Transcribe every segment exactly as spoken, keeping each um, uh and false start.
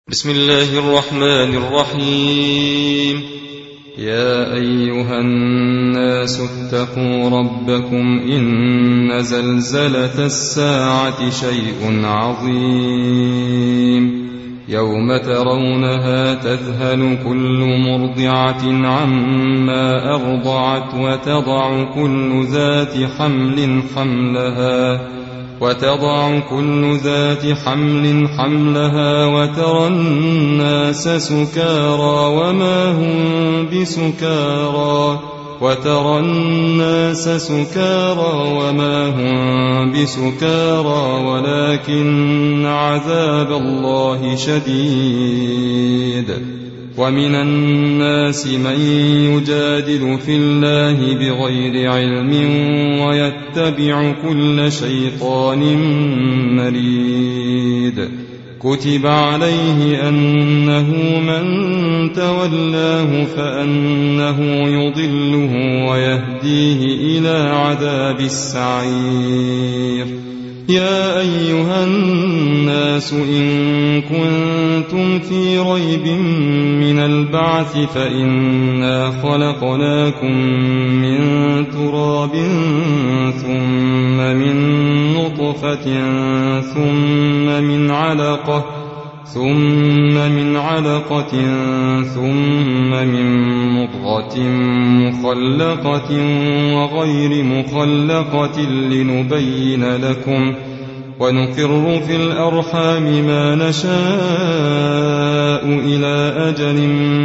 بسم الله الرحمن الرحيم. يا أيها الناس اتقوا ربكم إن زلزلة الساعة شيء عظيم يوم ترونها تذهل كل مرضعة عما أرضعت وتضع كل ذات حمل حملها وتضع كل ذات حمل حملها وترى الناس سكارى وما هم بسكارى وترى الناس سكارى وما هم بسكارى ولكن عذاب الله شديد. ومن الناس من يجادل في الله بغير علم ويتبع كل شيطان مريد. كتب عليه أنه من تولاه فأنه يضله ويهديه إلى عذاب السعير. يا أيها الناس إن كنتم في ريب من البعث فإنا خلقناكم من تراب ثم من نطفة ثم من علقة ثم من علقة ثم من مضغة مخلقة وغير مخلقة لنبين لكم ونقر في الأرحام ما نشاء إلى أجل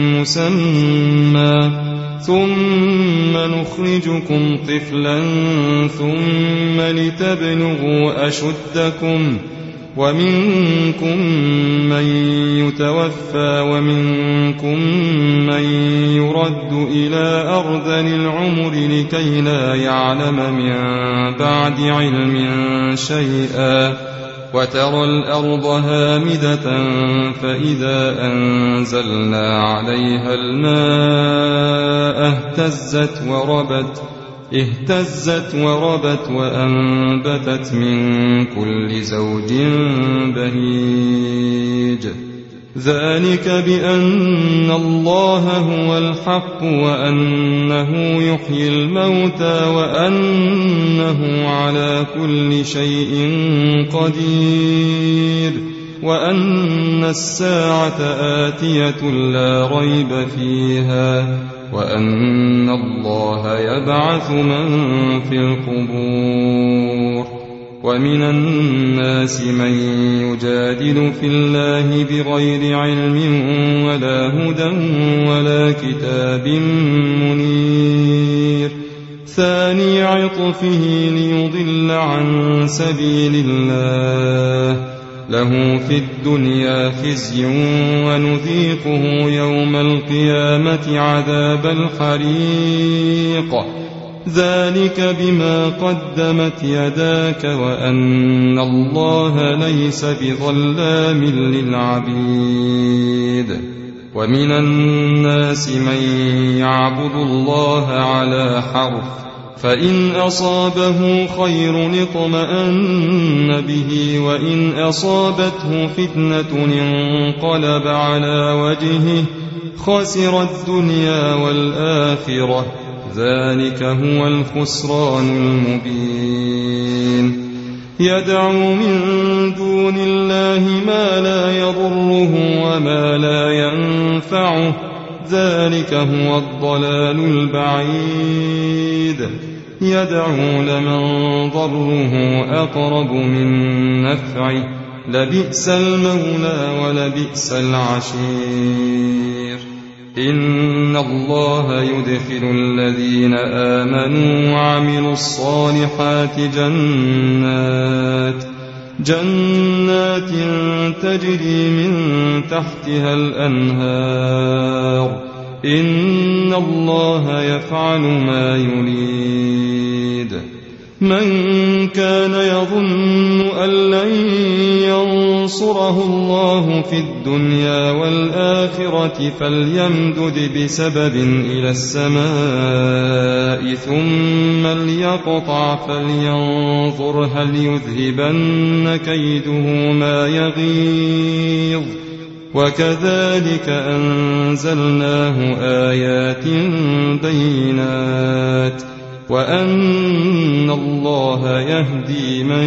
مسمى ثم نخرجكم طفلا ثم لتبلغوا أشدكم ومنكم من يتوفى ومنكم من يرد إلى أرذل العمر لكي لا يعلم من بعد علم شيئا. وترى الأرض هامدة فإذا أنزلنا عليها الماء اهتزت وربت اهتزت وربت وأنبتت من كل زوج بهيج. ذلك بأن الله هو الحق وأنه يحيي الموتى وأنه على كل شيء قدير وأن الساعة آتية لا ريب فيها وأن الله يبعث من في القبور. ومن الناس من يجادل في الله بغير علم ولا هدى ولا كتاب منير. ثاني عطفه ليضل عن سبيل الله له في الدنيا خزي ونذيقه يوم القيامة عذاب الحريق. ذلك بما قدمت يداك وأن الله ليس بظلام للعبيد. ومن الناس من يعبد الله على حرف فإن أصابه خير اطمأن به وإن أصابته فتنة انقلب على وجهه خسر الدنيا والآخرة. ذلك هو الخسران المبين. يدعو من دون الله ما لا يضره وما لا ينفعه ذلك هو الضلال البعيد. يدعو لمن ضره أقرب من نفعه لبئس المولى ولبئس العشير. إن الله يدخل الذين آمنوا وعملوا الصالحات جنات جنات تجري من تحتها الأنهار. إن الله يفعل ما يريد. من كان يظن أن لن ينصره الله في الدنيا والآخرة فليمدد بسبب إلى السماء ثم ليقطع فلينظر هل يذهبن كيده ما يغيظ وكذلك أنزلناه آيات بينات وأن الله يهدي من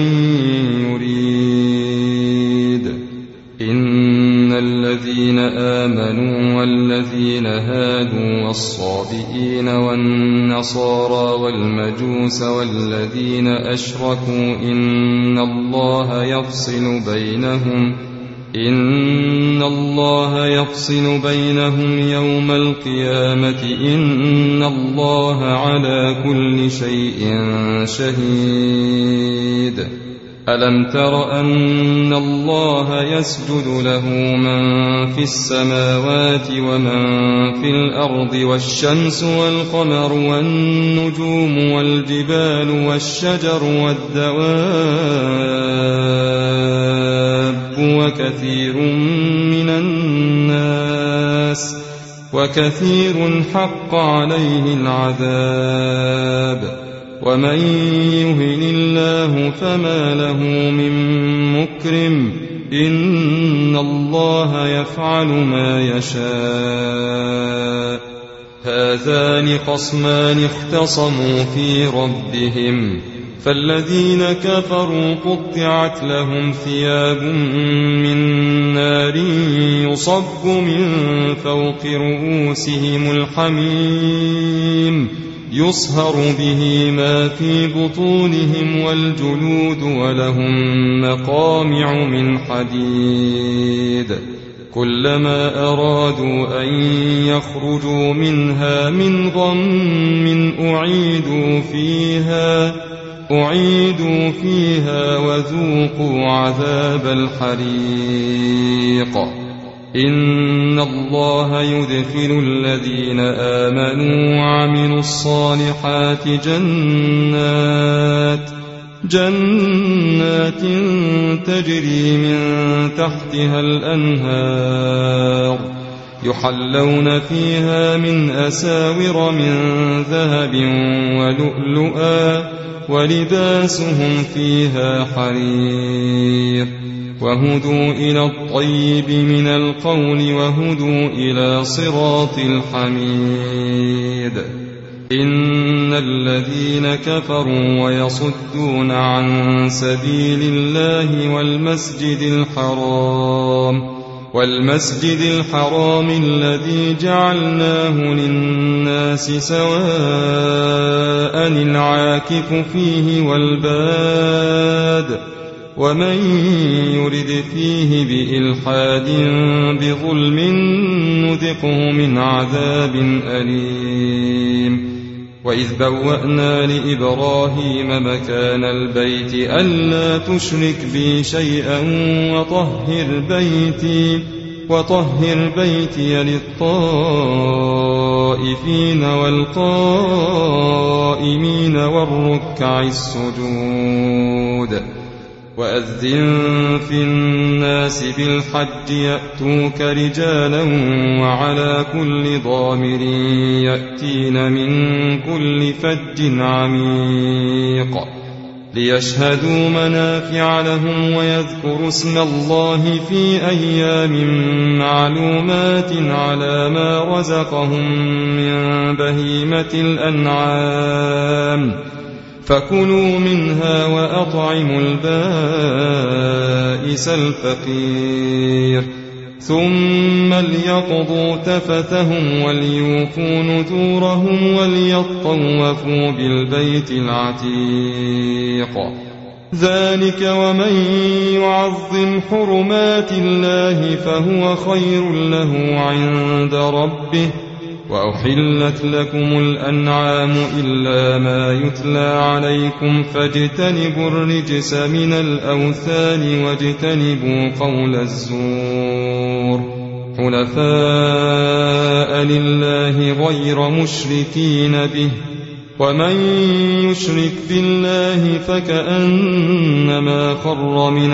يريد. إن الذين آمنوا والذين هادوا والصابئين والنصارى والمجوس والذين أشركوا إن الله يفصل بينهم إن الله يفصل بينهم يوم القيامة إن الله على كل شيء شهيد. ألم تر أن الله يسجد له من في السماوات ومن في الأرض والشمس والقمر والنجوم والجبال والشجر والدواب وكثير من الناس وكثير حق عليه العذاب ومن يهن الله فما له من مكرم إن الله يفعل ما يشاء. هذان خصمان اختصموا في ربهم فالذين كفروا قطعت لهم ثياب من نار يصب من فوق رؤوسهم الحميم يصهر به ما في بطونهم والجلود ولهم مقامع من حديد كلما أرادوا أن يخرجوا منها من غم أعيدوا فيها أعيدوا فيها وذوقوا عذاب الحريق. إن الله يدخل الذين آمنوا وعملوا الصالحات جنات جنات تجري من تحتها الأنهار يحلون فيها من أساور من ذهب ولؤلؤا ولباسهم فيها حرير وهدوا إلى الطيب من القول وهدوا إلى صراط الحميد. إن الذين كفروا ويصدون عن سبيل الله والمسجد الحرام والمسجد الحرام الذي جعلناه للناس سواء العاكف فيه والباد ومن يرد فيه بإلحاد بظلم نذقه من عذاب أليم. وإذ بوأنا لإبراهيم مكان البيت ألا تشرك بي شيئا وطهر بيتي وطهر بيتي للطائفين والقائمين والركع السجود. وأذن في الناس بالحج يأتوك رجالا وعلى كل ضامر يأتين من كل فج عميق ليشهدوا منافع لهم ويذكروا اسم الله في أيام معلومات على ما رزقهم من بهيمة الأنعام فكلوا منها وأطعموا البائس الفقير ثم ليقضوا تفثهم وليوفوا نذورهم وليطوفوا بالبيت العتيق. ذلك ومن يعظم حرمات الله فهو خير له عند ربه. وأحلت لكم الأنعام إلا ما يتلى عليكم فاجتنبوا الرجس من الأوثان واجتنبوا قول الزور حنفاء لله غير مشركين به ومن يشرك بالله فكأنما خر من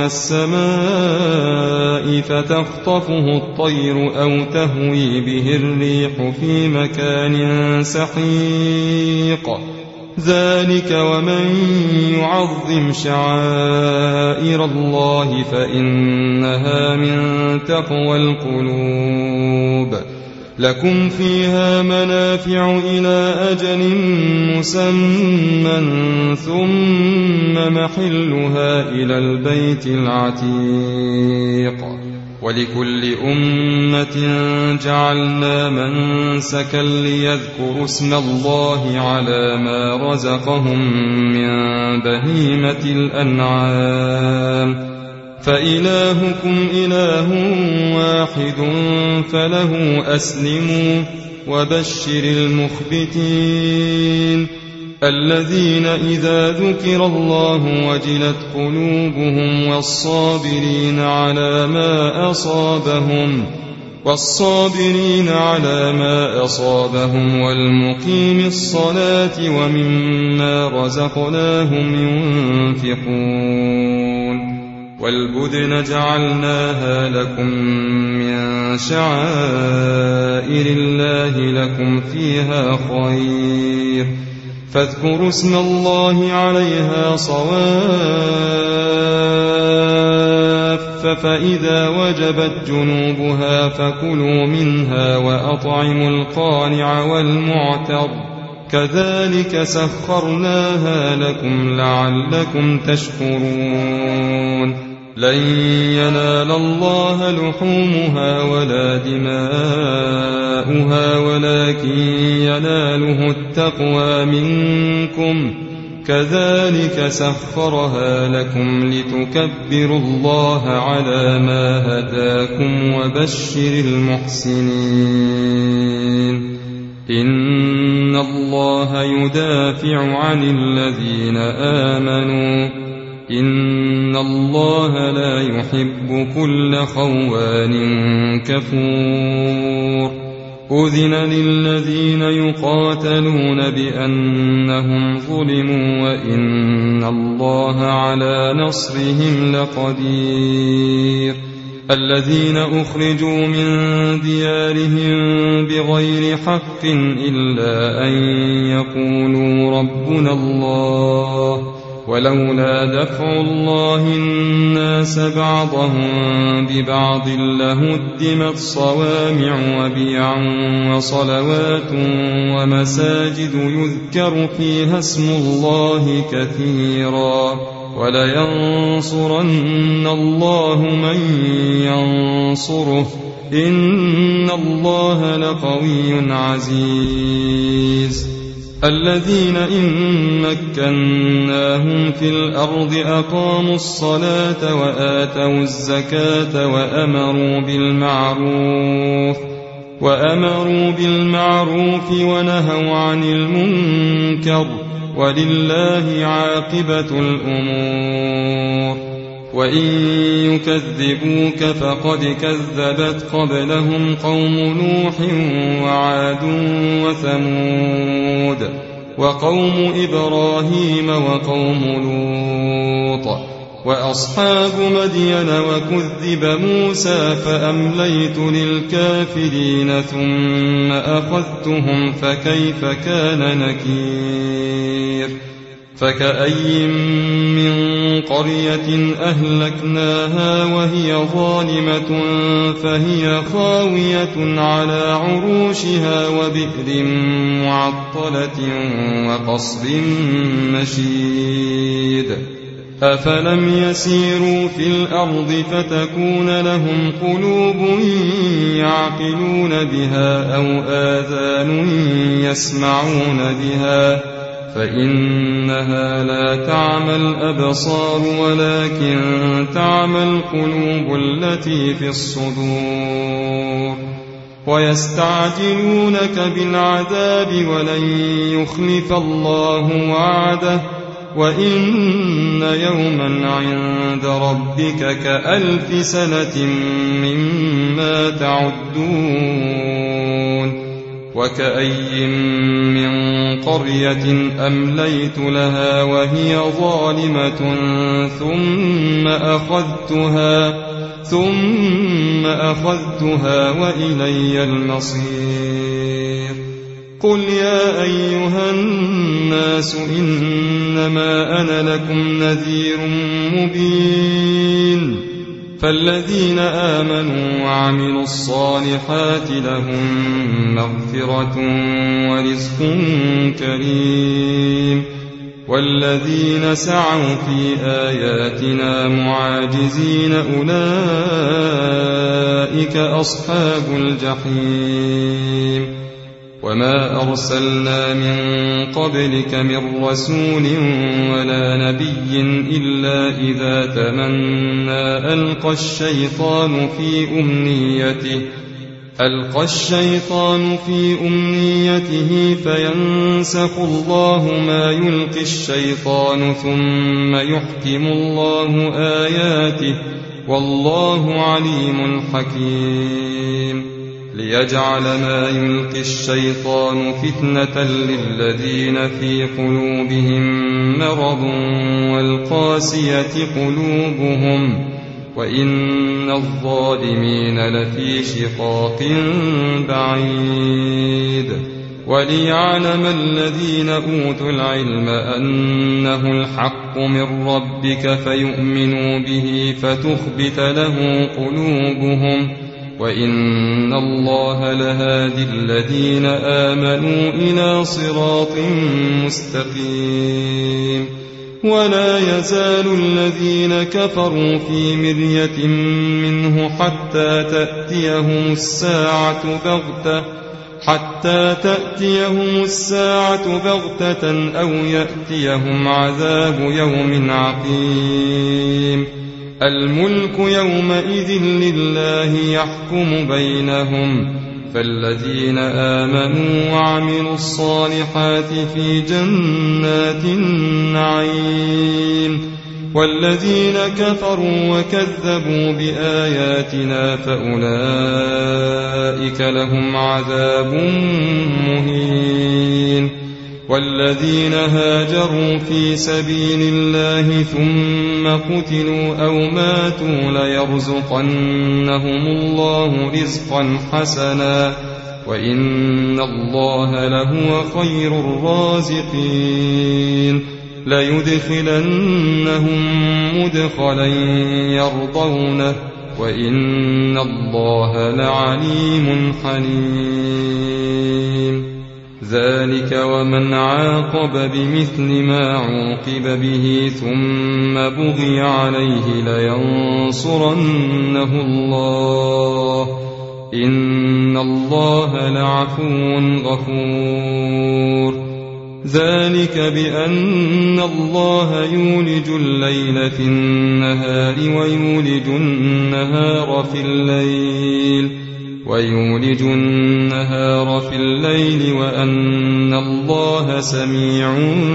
السماء فتخطفه الطير أو تهوي به الريح في مكان سحيق ذلك ومن يعظم شعائر الله فإنها من تقوى القلوب. لكم فيها منافع إلى أجل مسمى ثم محلها إلى البيت العتيق. ولكل أمة جعلنا منسكا ليذكروا اسم الله على ما رزقهم من بهيمة الأنعام فإلهكم إله واحد فله أسلموا وبشر المخبتين الذين إذا ذكر الله وجلت قلوبهم والصابرين على ما أصابهم والصابرين على ما أصابهم والمقيم الصلاة ومما رزقناهم ينفقون. والبدن جعلناها لكم من شعائر الله لكم فيها خير فاذكروا اسم الله عليها صواف فإذا وجبت جنوبها فكلوا منها وأطعموا القانع والمعتر كذلك سخرناها لكم لعلكم تشكرون. لن ينال الله لحومها ولا دماؤها ولكن يناله التقوى منكم كذلك سخرها لكم لتكبروا الله على ما هداكم وبشر المحسنين. إن الله يدافع عن الذين آمنوا إن الله لا يحب كل خوان كفور. أذن للذين يقاتلون بأنهم ظلموا وإن الله على نصرهم لقدير. الذين أخرجوا من ديارهم بغير حق إلا أن يقولوا ربنا الله ولولا دفع الله الناس بعضهم ببعض لهدمت صوامع وبيع وصلوات ومساجد يذكر فيها اسم الله كثيرا ولينصرن الله من ينصره إن الله لقوي عزيز. الذين إن مكناهم في الأرض أقاموا الصلاة وآتوا الزكاة وأمروا بالمعروف وأمروا بالمعروف ونهوا عن المنكر ولله عاقبة الأمور. وإن يكذبوك فقد كذبت قبلهم قوم نوح وعاد وثمود وقوم إبراهيم وقوم لوط وأصحاب مدين وكذب موسى فأمليت للكافرين ثم أخذتهم فكيف كان نكير. فكأي من قرية أهلكناها وهي ظالمة فهي خاوية على عروشها وبئر معطلة وقصر مشيد. أفلم يسيروا في الأرض فتكون لهم قلوب يعقلون بها أو آذان يسمعون بها فإنها لا تعمى الأبصار ولكن تعمى القلوب التي في الصدور. ويستعجلونك بالعذاب ولن يخلف الله وعده وإن يوما عند ربك كألف سنة مما تعدون. وكأي من قرية أمليت لها وهي ظالمة ثم أخذتها ثم أخذتها وإلي المصير. قل يا أيها الناس إنما أنا لكم نذير مبين فالذين آمنوا وعملوا الصالحات لهم مغفرة ورزق كريم والذين سعوا في آياتنا معاجزين أولئك أصحاب الجحيم وما أرسلنا من قبلك من رسول ولا نبي إلا إذا تمنى ألقى الشيطان في أمنيته ألقى الشيطان في أمنيته فينسخ الله ما يلقي الشيطان ثم يحكم الله آياته والله عليم حكيم ليجعل ما يلقي الشيطان فتنة للذين في قلوبهم مرض والقاسية قلوبهم وإن الظالمين لفي شقاق بعيد وليعلم الذين أوتوا العلم أنه الحق من ربك فيؤمنوا به فتخبت له قلوبهم وإن الله لهادي الذين آمنوا إلى صراط مستقيم ولا يزال الذين كفروا في مرية منه حتى تأتيهم الساعة بغتة حتى تأتيهم الساعة بغتة أو يأتيهم عذاب يوم عقيم الملك يومئذ لله يحكم بينهم فالذين آمنوا وعملوا الصالحات في جنات النعيم والذين كفروا وكذبوا بآياتنا فأولئك لهم عذاب مهين والذين هاجروا في سبيل الله ثم قتلوا أو ماتوا ليرزقنهم الله رزقا حسنا وإن الله لهو خير الرازقين ليدخلنهم مدخلا يرضونه وإن الله لعليم حليم ذلك ومن عاقب بمثل ما عوقب به ثم بغي عليه لينصرنه الله إن الله لعفو غفور ذلك بأن الله يولج الليل في النهار ويولج النهار في الليل ويولج النهار في الليل وأن الله سميع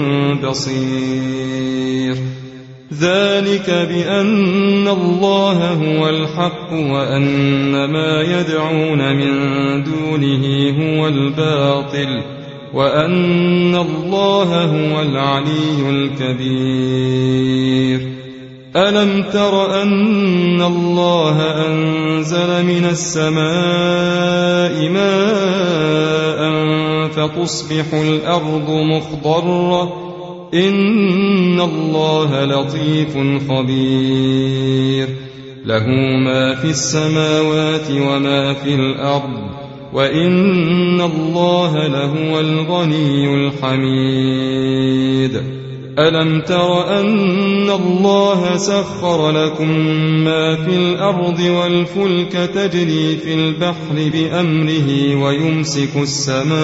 بصير ذلك بأن الله هو الحق وأن ما يدعون من دونه هو الباطل وأن الله هو العلي الكبير ألم تر أن الله أنزل من السماء ماء فتصبح الأرض مخضرة إن الله لطيف خبير له ما في السماوات وما في الأرض وإن الله لهو الغني الحميد ألم تر أن الله سخر لكم ما في الأرض والفلك تجري في البحر بأمره ويمسك السماء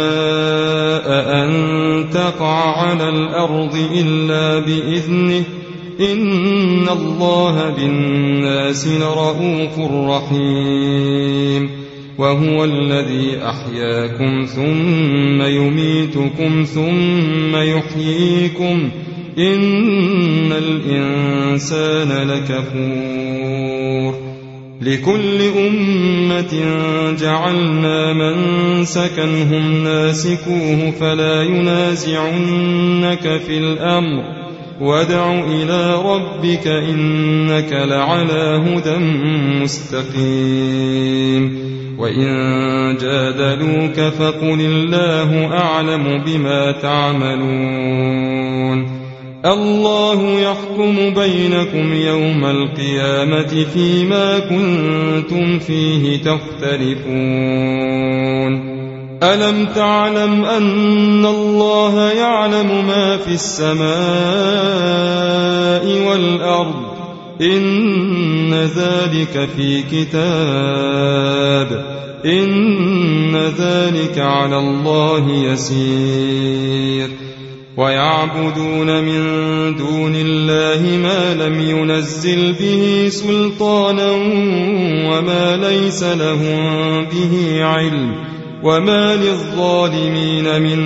أن تقع على الأرض إلا بإذنه إن الله بالناس لرءوف رحيم وهو الذي أحياكم ثم يميتكم ثم يحييكم إن الإنسان لكفور لكل أمة جعلنا منسكا هم ناسكوه فلا ينازعنك في الأمر وادع إلى ربك إنك لعلى هدى مستقيم وإن جادلوك فقل الله أعلم بما تعملون الله يحكم بينكم يوم القيامة فيما كنتم فيه تختلفون ألم تعلم أن الله يعلم ما في السماء والأرض إن ذلك في كتاب إن ذلك على الله يسير ويعبدون من دون الله ما لم ينزل به سلطانا وما ليس لهم به علم وما للظالمين من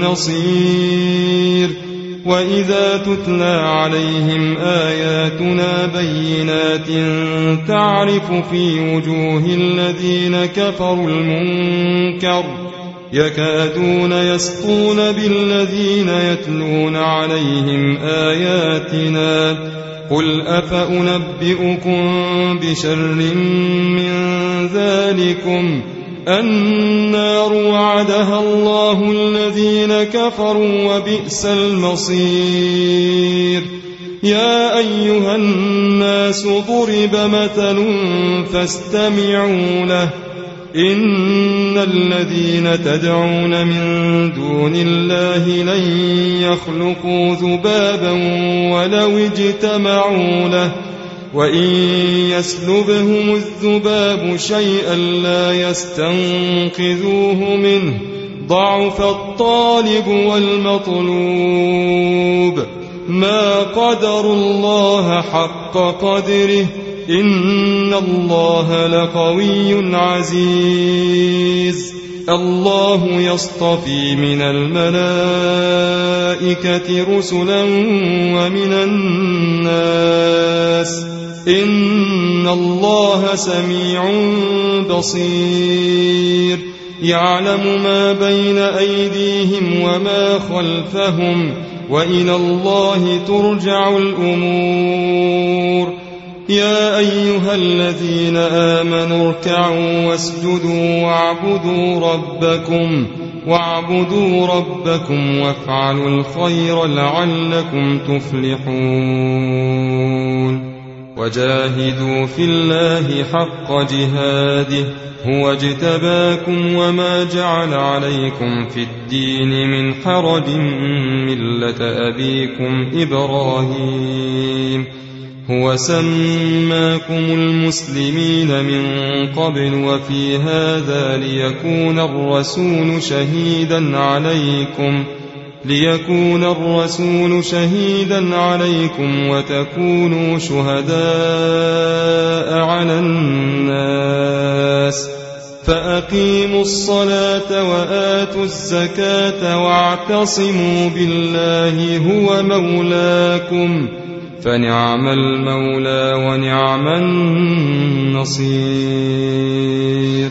نصير وإذا تتلى عليهم آياتنا بينات تعرف في وجوه الذين كفروا المنكر يكادون يسطون بالذين يتلون عليهم آياتنا قل أفأنبئكم بشر من ذلكم النار وعدها الله الذين كفروا وبئس المصير يا أيها الناس ضرب مثل فاستمعوا له إن الذين تدعون من دون الله لن يخلقوا ذبابا ولو اجتمعوا له وإن يسلبهم الذباب شيئا لا يستنقذوه منه ضعف الطالب والمطلوب ما قدروا الله حق قدره إن الله لقوي عزيز الله يصطفي من الملائكة رسلا ومن الناس إن الله سميع بصير يعلم ما بين أيديهم وما خلفهم وإلى الله ترجع الأمور يا أيها الذين آمنوا اركعوا واسجدوا واعبدوا ربكم واعبدوا ربكم وافعلوا الخير لعلكم تفلحون وجاهدوا في الله حق جهاده هو اجتباكم وما جعل عليكم في الدين من حرج ملة أبيكم إبراهيم هو سماكم المسلمين من قبل وفي هذا ليكون الرسول شهيدا عليكم ليكون الرسول شهيدا عليكم وتكونوا شهداء على الناس فأقيموا الصلاة وآتوا الزكاة واعتصموا بالله هو مولاكم فنعم المولى ونعم النصير